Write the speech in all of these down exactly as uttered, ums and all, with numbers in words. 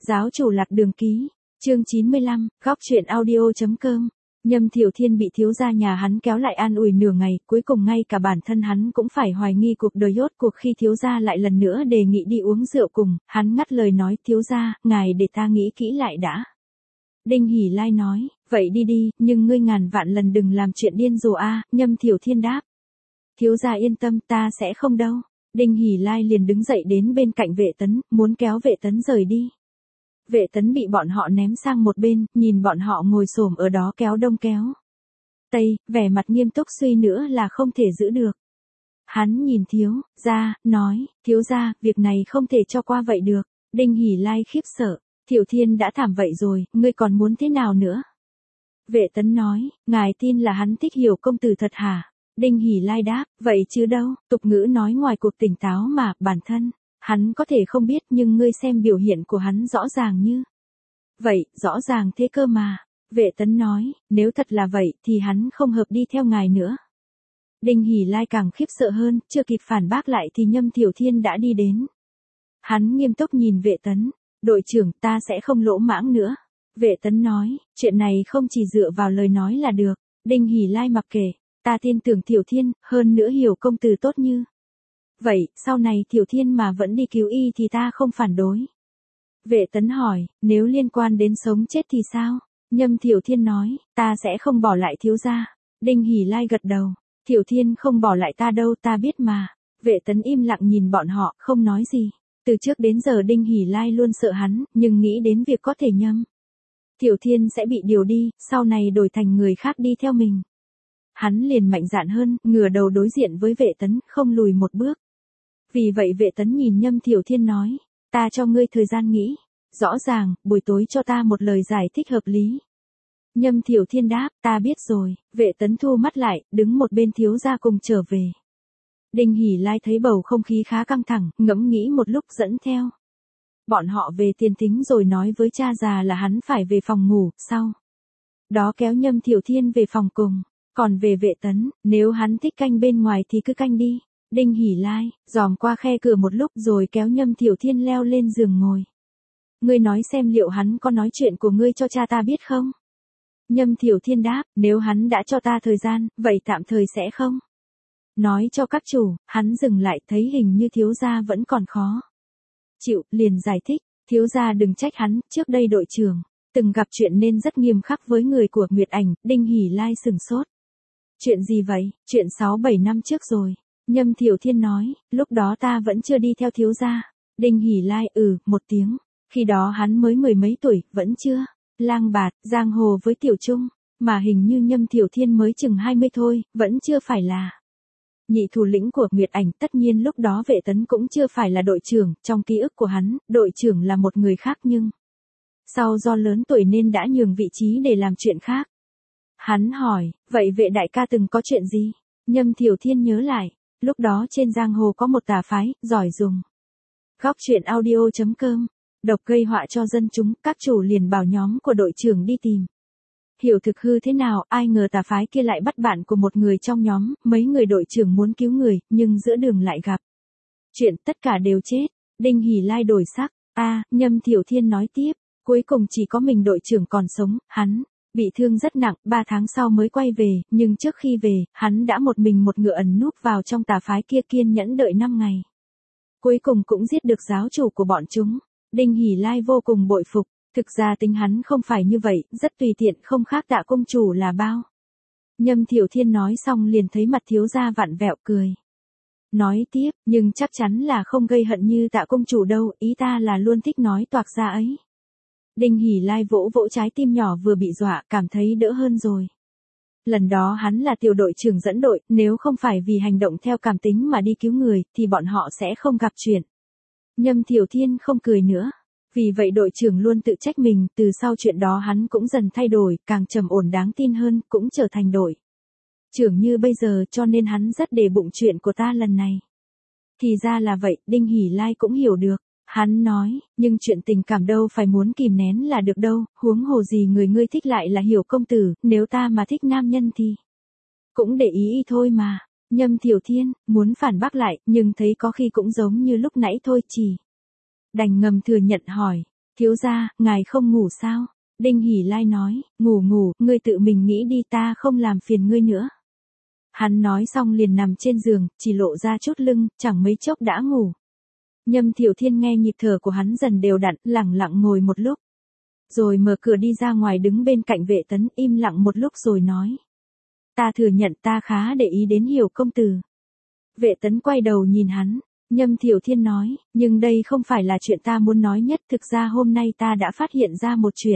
Giáo chủ lạc đường ký, chương chín mươi lăm, góc chuyện audio.com. Nhâm Thiểu Thiên bị thiếu gia nhà hắn kéo lại an ủi nửa ngày, cuối cùng ngay cả bản thân hắn cũng phải hoài nghi cuộc đời rốt cuộc khi thiếu gia lại lần nữa đề nghị đi uống rượu cùng, hắn ngắt lời nói thiếu gia, ngài để ta nghĩ kỹ lại đã. Đinh Hỷ Lai nói, vậy đi đi, nhưng ngươi ngàn vạn lần đừng làm chuyện điên rồ a. Nhâm Thiểu Thiên đáp. Thiếu gia yên tâm, ta sẽ không đâu. Đinh Hỷ Lai liền đứng dậy đến bên cạnh Vệ Tấn, muốn kéo Vệ Tấn rời đi. Vệ Tấn bị bọn họ ném sang một bên, nhìn bọn họ ngồi xổm ở đó kéo đông kéo tây, vẻ mặt nghiêm túc suy nữa là không thể giữ được. Hắn nhìn thiếu gia, nói, thiếu gia, việc này không thể cho qua vậy được. Đinh Hỷ Lai khiếp sợ, Thiểu Thiên đã thảm vậy rồi, ngươi còn muốn thế nào nữa? Vệ Tấn nói, ngài tin là hắn thích Hiểu công tử thật hả? Đinh Hỷ Lai đáp, vậy chứ đâu, tục ngữ nói ngoài cuộc tỉnh táo mà, bản thân, hắn có thể không biết nhưng ngươi xem biểu hiện của hắn rõ ràng như. Vậy, rõ ràng thế cơ mà. Vệ Tấn nói, nếu thật là vậy thì hắn không hợp đi theo ngài nữa. Đinh Hỷ Lai càng khiếp sợ hơn, chưa kịp phản bác lại thì Nhâm Thiểu Thiên đã đi đến. Hắn nghiêm túc nhìn Vệ Tấn, đội trưởng ta sẽ không lỗ mãng nữa. Vệ Tấn nói, chuyện này không chỉ dựa vào lời nói là được. Đinh Hỷ Lai mặc kệ. Ta tin tưởng Thiểu Thiên, hơn nữa Hiểu công tử tốt như. Vậy, sau này Thiểu Thiên mà vẫn đi cứu y thì ta không phản đối. Vệ Tấn hỏi, nếu liên quan đến sống chết thì sao? Nhâm Thiểu Thiên nói, ta sẽ không bỏ lại thiếu gia. Đinh Hỷ Lai gật đầu, Thiểu Thiên không bỏ lại ta đâu, ta biết mà. Vệ Tấn im lặng nhìn bọn họ, không nói gì. Từ trước đến giờ Đinh Hỷ Lai luôn sợ hắn, nhưng nghĩ đến việc có thể Nhâm Thiểu Thiên sẽ bị điều đi, sau này đổi thành người khác đi theo mình. Hắn liền mạnh dạn hơn, ngửa đầu đối diện với Vệ Tấn, không lùi một bước. Vì vậy Vệ Tấn nhìn Nhâm Thiểu Thiên nói, ta cho ngươi thời gian nghĩ. Rõ ràng, buổi tối cho ta một lời giải thích hợp lý. Nhâm Thiểu Thiên đáp, ta biết rồi. Vệ Tấn thu mắt lại, đứng một bên thiếu gia cùng trở về. Đinh Hỷ Lai thấy bầu không khí khá căng thẳng, ngẫm nghĩ một lúc dẫn theo. Bọn họ về tiền tính rồi nói với cha già là hắn phải về phòng ngủ, sau đó kéo Nhâm Thiểu Thiên về phòng cùng. Còn về Vệ Tấn, nếu hắn thích canh bên ngoài thì cứ canh đi. Đinh Hỷ Lai, dòm qua khe cửa một lúc rồi kéo Nhâm Thiểu Thiên leo lên giường ngồi. Ngươi nói xem liệu hắn có nói chuyện của ngươi cho cha ta biết không? Nhâm Thiểu Thiên đáp, nếu hắn đã cho ta thời gian, vậy tạm thời sẽ không nói cho các chủ. Hắn dừng lại thấy hình như thiếu gia vẫn còn khó chịu, liền giải thích, thiếu gia đừng trách hắn, trước đây đội trưởng từng gặp chuyện nên rất nghiêm khắc với người của Nguyệt Ảnh. Đinh Hỷ Lai sừng sốt. Chuyện gì vậy? Chuyện sáu bảy năm trước rồi. Nhâm Thiểu Thiên nói, lúc đó ta vẫn chưa đi theo thiếu gia. Đinh Hỷ Lai ừ, một tiếng. Khi đó hắn mới mười mấy tuổi, vẫn chưa lang bạt, giang hồ với Tiểu Trung. Mà hình như Nhâm Thiểu Thiên mới chừng hai mươi thôi, vẫn chưa phải là nhị thủ lĩnh của Nguyệt Ảnh. Tất nhiên lúc đó Vệ Tấn cũng chưa phải là đội trưởng, trong ký ức của hắn, đội trưởng là một người khác nhưng sau do lớn tuổi nên đã nhường vị trí để làm chuyện khác. Hắn hỏi, vậy Vệ đại ca từng có chuyện gì? Nhâm Thiểu Thiên nhớ lại, lúc đó trên giang hồ có một tà phái, giỏi dùng góc chuyện audio.com, độc gây họa cho dân chúng, các chủ liền bảo nhóm của đội trưởng đi tìm hiểu thực hư thế nào, ai ngờ tà phái kia lại bắt bạn của một người trong nhóm. Mấy người đội trưởng muốn cứu người, nhưng giữa đường lại gặp chuyện, tất cả đều chết. Đinh Hỷ Lai đổi sắc, a, Nhâm Thiểu Thiên nói tiếp, cuối cùng chỉ có mình đội trưởng còn sống, hắn bị thương rất nặng, ba tháng sau mới quay về, nhưng trước khi về, hắn đã một mình một ngựa ẩn núp vào trong tà phái kia, kiên nhẫn đợi năm ngày. Cuối cùng cũng giết được giáo chủ của bọn chúng. Đinh Hỷ Lai vô cùng bội phục, thực ra tính hắn không phải như vậy, rất tùy tiện, không khác Tạ công chủ là bao. Nhâm Thiểu Thiên nói xong liền thấy mặt thiếu gia vặn vẹo cười. Nói tiếp, nhưng chắc chắn là không gây hận như Tạ công chủ đâu, ý ta là luôn thích nói toạc ra ấy. Đinh Hỷ Lai vỗ vỗ trái tim nhỏ vừa bị dọa, cảm thấy đỡ hơn rồi. Lần đó hắn là tiểu đội trưởng dẫn đội, nếu không phải vì hành động theo cảm tính mà đi cứu người, thì bọn họ sẽ không gặp chuyện. Nhâm Thiểu Thiên không cười nữa. Vì vậy đội trưởng luôn tự trách mình, từ sau chuyện đó hắn cũng dần thay đổi, càng trầm ổn đáng tin hơn, cũng trở thành đội trưởng như bây giờ, cho nên hắn rất để bụng chuyện của ta lần này. Thì ra là vậy, Đinh Hỷ Lai cũng hiểu được. Hắn nói, nhưng chuyện tình cảm đâu phải muốn kìm nén là được đâu, huống hồ gì người ngươi thích lại là Hiểu công tử, nếu ta mà thích nam nhân thì cũng để ý y thôi mà. Nhâm Thiểu Thiên muốn phản bác lại, nhưng thấy có khi cũng giống như lúc nãy thôi, chỉ đành ngầm thừa nhận hỏi, Thiếu gia, ngài không ngủ sao? Đinh Hỷ Lai nói, ngủ ngủ, ngươi tự mình nghĩ đi, ta không làm phiền ngươi nữa. Hắn nói xong liền nằm trên giường, chỉ lộ ra chút lưng, chẳng mấy chốc đã ngủ. Nhâm Thiểu Thiên nghe nhịp thở của hắn dần đều đặn, lặng lặng ngồi một lúc. Rồi mở cửa đi ra ngoài đứng bên cạnh Vệ Tấn, im lặng một lúc rồi nói. Ta thừa nhận ta khá để ý đến Hiểu công tử. Vệ Tấn quay đầu nhìn hắn, Nhâm Thiểu Thiên nói, nhưng đây không phải là chuyện ta muốn nói nhất, thực ra hôm nay ta đã phát hiện ra một chuyện.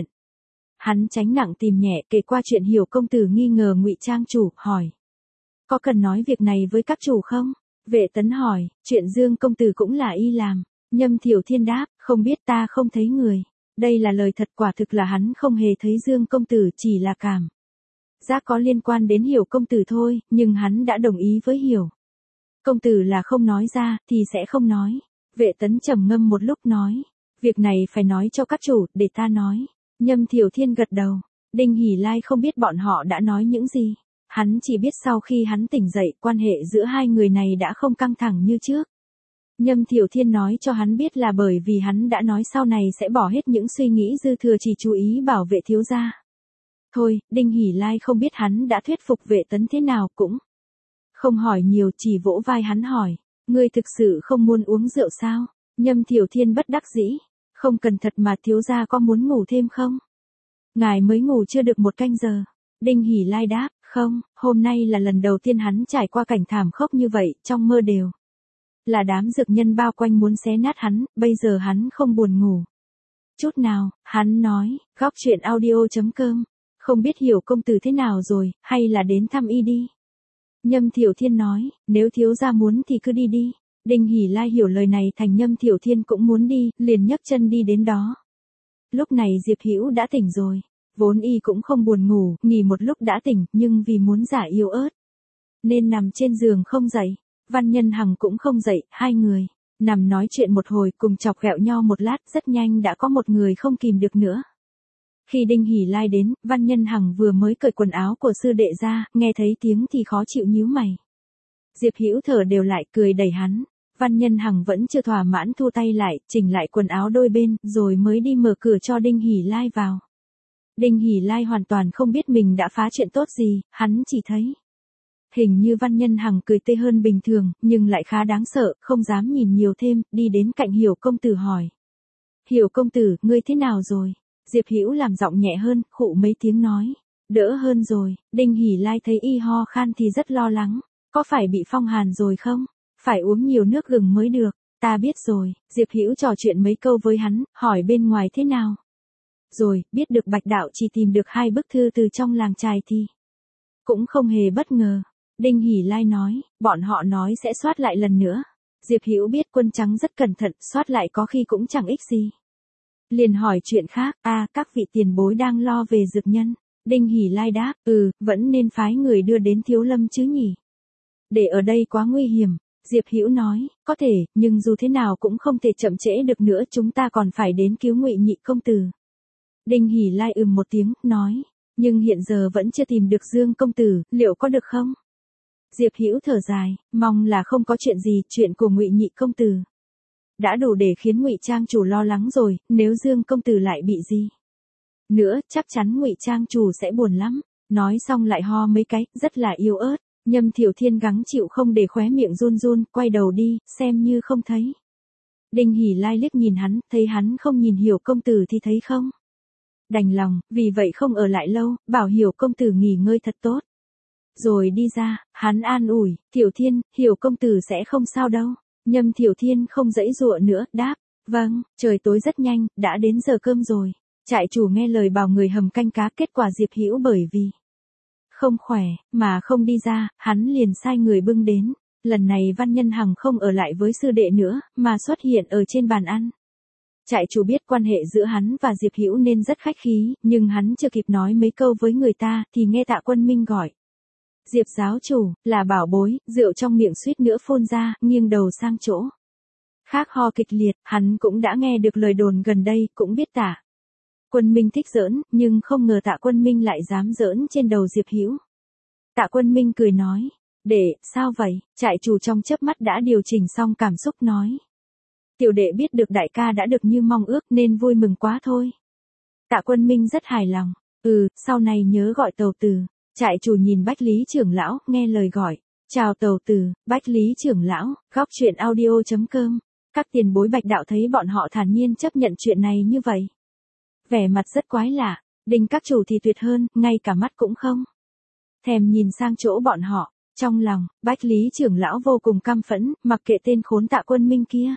Hắn tránh nặng tìm nhẹ kể qua chuyện Hiểu công tử nghi ngờ Ngụy Trang chủ, hỏi. Có cần nói việc này với các chủ không? Vệ Tấn hỏi, chuyện Dương công tử cũng là y làm. Nhâm Thiểu Thiên đáp, không biết, ta không thấy người. Đây là lời thật, quả thực là hắn không hề thấy Dương công tử, chỉ là cảm giác có liên quan đến Hiểu công tử thôi, nhưng hắn đã đồng ý với Hiểu công tử là không nói ra, thì sẽ không nói. Vệ Tấn trầm ngâm một lúc nói, việc này phải nói cho các chủ, để ta nói. Nhâm Thiểu Thiên gật đầu. Đinh Hỷ Lai không biết bọn họ đã nói những gì. Hắn chỉ biết sau khi hắn tỉnh dậy, quan hệ giữa hai người này đã không căng thẳng như trước. Nhâm Thiểu Thiên nói cho hắn biết là bởi vì hắn đã nói sau này sẽ bỏ hết những suy nghĩ dư thừa, chỉ chú ý bảo vệ thiếu gia. Thôi, Đinh Hỷ Lai không biết hắn đã thuyết phục Vệ Tấn thế nào, cũng không hỏi nhiều, chỉ vỗ vai hắn hỏi, ngươi thực sự không muốn uống rượu sao? Nhâm Thiểu Thiên bất đắc dĩ, không cần thật mà, thiếu gia có muốn ngủ thêm không? Ngài mới ngủ chưa được một canh giờ. Đinh Hỷ Lai đáp, không, hôm nay là lần đầu tiên hắn trải qua cảnh thảm khốc như vậy, trong mơ đều là đám dược nhân bao quanh muốn xé nát hắn, bây giờ hắn không buồn ngủ chút nào. Hắn nói, góc truyện audio chấm com, không biết Hiểu công tử thế nào rồi, hay là đến thăm y đi. Nhâm Thiểu Thiên nói, nếu thiếu gia muốn thì cứ đi đi. Đinh Hỷ Lai hiểu lời này thành Nhâm Thiểu Thiên cũng muốn đi, liền nhấc chân đi đến đó. Lúc này Diệp Hữu đã tỉnh rồi, vốn y cũng không buồn ngủ, nghỉ một lúc đã tỉnh, nhưng vì muốn giả yếu ớt nên nằm trên giường không dậy. Văn Nhân Hằng cũng không dậy, hai người nằm nói chuyện một hồi, cùng chọc ghẹo nhau một lát, rất nhanh đã có một người không kìm được nữa. Khi Đinh Hỷ Lai đến, Văn Nhân Hằng vừa mới cởi quần áo của sư đệ ra, nghe thấy tiếng thì khó chịu nhíu mày. Diệp Hữu thở đều lại, cười đẩy hắn. Văn Nhân Hằng vẫn chưa thỏa mãn, thu tay lại, chỉnh lại quần áo đôi bên, rồi mới đi mở cửa cho Đinh Hỷ Lai vào. Đinh Hỷ Lai hoàn toàn không biết mình đã phá chuyện tốt gì, hắn chỉ thấy hình như Văn Nhân Hằng cười tươi hơn bình thường, nhưng lại khá đáng sợ, không dám nhìn nhiều thêm, đi đến cạnh Hiểu công tử hỏi. Hiểu công tử, ngươi thế nào rồi? Diệp Hữu làm giọng nhẹ hơn, khụ mấy tiếng nói. Đỡ hơn rồi. Đinh Hỷ Lai thấy y ho khan thì rất lo lắng. Có phải bị phong hàn rồi không? Phải uống nhiều nước gừng mới được. Ta biết rồi. Diệp Hữu trò chuyện mấy câu với hắn, hỏi bên ngoài thế nào. Rồi, biết được Bạch đạo chỉ tìm được hai bức thư từ trong làng trài thì cũng không hề bất ngờ. Đinh Hỷ Lai nói, bọn họ nói sẽ soát lại lần nữa. Diệp Hữu biết Quân Trắng rất cẩn thận, soát lại có khi cũng chẳng ích gì. Liền hỏi chuyện khác, a à, các vị tiền bối đang lo về dược nhân. Đinh Hỷ Lai đáp, ừ, vẫn nên phái người đưa đến Thiếu Lâm chứ nhỉ. Để ở đây quá nguy hiểm. Diệp Hữu nói, có thể, nhưng dù thế nào cũng không thể chậm trễ được nữa, chúng ta còn phải đến cứu Ngụy Nhị công tử. Đinh Hỷ Lai ừm một tiếng, nói, nhưng hiện giờ vẫn chưa tìm được Dương công tử, liệu có được không? Diệp Hữu thở dài, mong là không có chuyện gì, chuyện của Ngụy Nhị công tử đã đủ để khiến Ngụy Trang chủ lo lắng rồi, nếu Dương công tử lại bị gì nữa, chắc chắn Ngụy Trang chủ sẽ buồn lắm. Nói xong lại ho mấy cái, rất là yếu ớt. Nhâm Thiểu Thiên gắng chịu không để khóe miệng run run, quay đầu đi, xem như không thấy. Đinh Hỷ Lai liếc nhìn hắn, thấy hắn không nhìn Hiểu công tử thì thấy không đành lòng, vì vậy không ở lại lâu, bảo Hiểu công tử nghỉ ngơi thật tốt. Rồi đi ra, hắn an ủi, Thiểu Thiên, Hiểu công tử sẽ không sao đâu. Nhâm Thiểu Thiên không giãy giụa nữa, đáp, vâng, trời tối rất nhanh, đã đến giờ cơm rồi. Trại chủ nghe lời bảo người hầm canh cá, kết quả Diệp Hữu bởi vì không khỏe, mà không đi ra, hắn liền sai người bưng đến. Lần này Văn Nhân Hằng không ở lại với sư đệ nữa, mà xuất hiện ở trên bàn ăn. Trại chủ biết quan hệ giữa hắn và Diệp Hữu nên rất khách khí, nhưng hắn chưa kịp nói mấy câu với người ta, thì nghe Tạ Quân Minh gọi. Diệp giáo chủ, là bảo bối, rượu trong miệng suýt nữa phun ra, nghiêng đầu sang chỗ khác ho kịch liệt, hắn cũng đã nghe được lời đồn gần đây, cũng biết Tạ Quân Minh thích giỡn, nhưng không ngờ Tạ Quân Minh lại dám giỡn trên đầu Diệp Hữu. Tạ Quân Minh cười nói, để, sao vậy? Trại chủ trong chớp mắt đã điều chỉnh xong cảm xúc nói. Tiểu đệ biết được đại ca đã được như mong ước nên vui mừng quá thôi. Tạ Quân Minh rất hài lòng. Ừ, sau này nhớ gọi Tàu Tử. Trại chủ nhìn Bách Lý trưởng lão, nghe lời gọi. Chào Tàu Tử, Bách Lý trưởng lão, góc truyện audio.com. Các tiền bối Bạch đạo thấy bọn họ thản nhiên chấp nhận chuyện này như vậy. Vẻ mặt rất quái lạ, Đinh các chủ thì tuyệt hơn, ngay cả mắt cũng không thèm nhìn sang chỗ bọn họ. Trong lòng, Bách Lý trưởng lão vô cùng căm phẫn, mặc kệ tên khốn Tạ Quân Minh kia.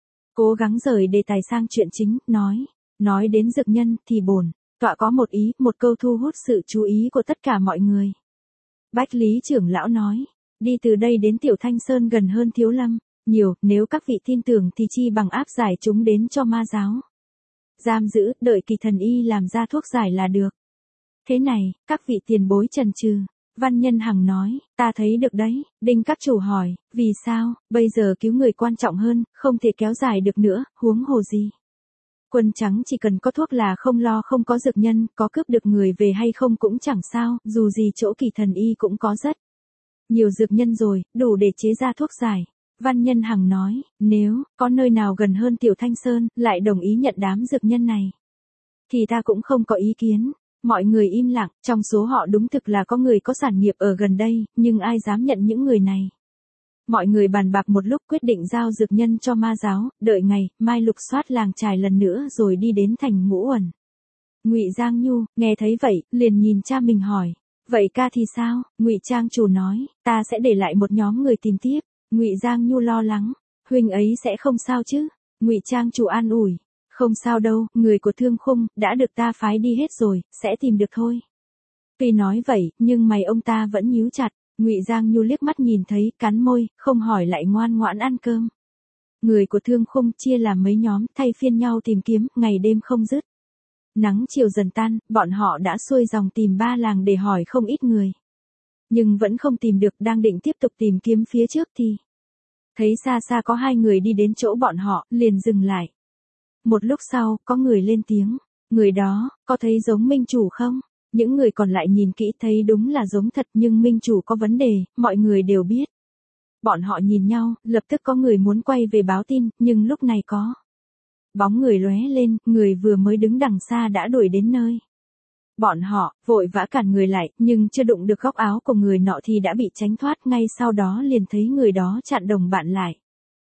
Cố gắng rời đề tài sang chuyện chính, nói. Nói đến dược nhân thì bổn tọa có một ý, một câu thu hút sự chú ý của tất cả mọi người. Bách Lý trưởng lão nói. Đi từ đây đến Tiểu Thanh Sơn gần hơn Thiếu Lâm. Nhiều, nếu các vị tin tưởng thì chi bằng áp giải chúng đến cho ma giáo. Giam giữ, đợi Kỳ thần y làm ra thuốc giải là được. Thế này, các vị tiền bối chần chừ. Văn Nhân Hằng nói, ta thấy được đấy. Đinh các chủ hỏi, vì sao, bây giờ cứu người quan trọng hơn, không thể kéo dài được nữa, huống hồ gì. Quân trắng chỉ cần có thuốc là không lo không có dược nhân, có cướp được người về hay không cũng chẳng sao, dù gì chỗ Kỳ thần y cũng có rất nhiều dược nhân rồi, đủ để chế ra thuốc giải. Văn Nhân Hằng nói, nếu có nơi nào gần hơn Tiểu Thanh Sơn, lại đồng ý nhận đám dược nhân này, thì ta cũng không có ý kiến. Mọi người im lặng, trong số họ đúng thực là có người có sản nghiệp ở gần đây, nhưng ai dám nhận những người này. Mọi người bàn bạc một lúc quyết định giao dược nhân cho ma giáo, đợi ngày, mai lục soát làng trài lần nữa rồi đi đến thành Ngũ Uẩn. Ngụy Giang Nhu, nghe thấy vậy, liền nhìn cha mình hỏi, vậy ca thì sao? Ngụy Trang chủ nói, ta sẽ để lại một nhóm người tìm tiếp. Ngụy Giang Nhu lo lắng, huynh ấy sẽ không sao chứ? Ngụy Trang chủ an ủi, không sao đâu, người của Thương Khung đã được ta phái đi hết rồi, sẽ tìm được thôi. Tuy nói vậy, nhưng mày ông ta vẫn nhíu chặt. Ngụy Giang Nhu liếc mắt nhìn thấy, cắn môi, không hỏi lại ngoan ngoãn ăn cơm. Người của Thương Khung chia làm mấy nhóm, thay phiên nhau tìm kiếm, ngày đêm không dứt. Nắng chiều dần tan, bọn họ đã xuôi dòng tìm ba làng để hỏi không ít người. Nhưng vẫn không tìm được, đang định tiếp tục tìm kiếm phía trước thì thấy xa xa có hai người đi đến chỗ bọn họ, liền dừng lại. Một lúc sau, có người lên tiếng, người đó, có thấy giống Minh chủ không? Những người còn lại nhìn kỹ thấy đúng là giống thật, nhưng Minh chủ có vấn đề, mọi người đều biết. Bọn họ nhìn nhau, lập tức có người muốn quay về báo tin, nhưng lúc này có bóng người lóe lên, người vừa mới đứng đằng xa đã đuổi đến nơi. Bọn họ vội vã cản người lại, nhưng chưa đụng được góc áo của người nọ thì đã bị tránh thoát, ngay sau đó liền thấy người đó chặn đồng bạn lại.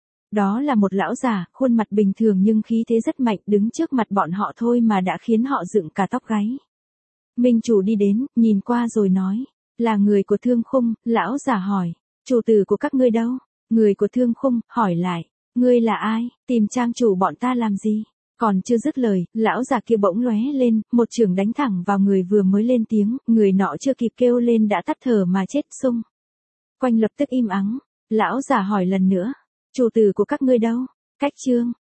Đó là một lão già, khuôn mặt bình thường nhưng khí thế rất mạnh, đứng trước mặt bọn họ thôi mà đã khiến họ dựng cả tóc gáy. Minh chủ đi đến, nhìn qua rồi nói, là người của Thương Khung. Lão già hỏi, chủ tử của các ngươi đâu? Người của Thương Khung hỏi lại, ngươi là ai, tìm trang chủ bọn ta làm gì? Còn chưa dứt lời, lão già kia bỗng lóe lên, một chưởng đánh thẳng vào người vừa mới lên tiếng, người nọ chưa kịp kêu lên đã tắt thở mà chết sung. Quanh lập tức im ắng, lão già hỏi lần nữa, chủ tử của các ngươi đâu? Cách chương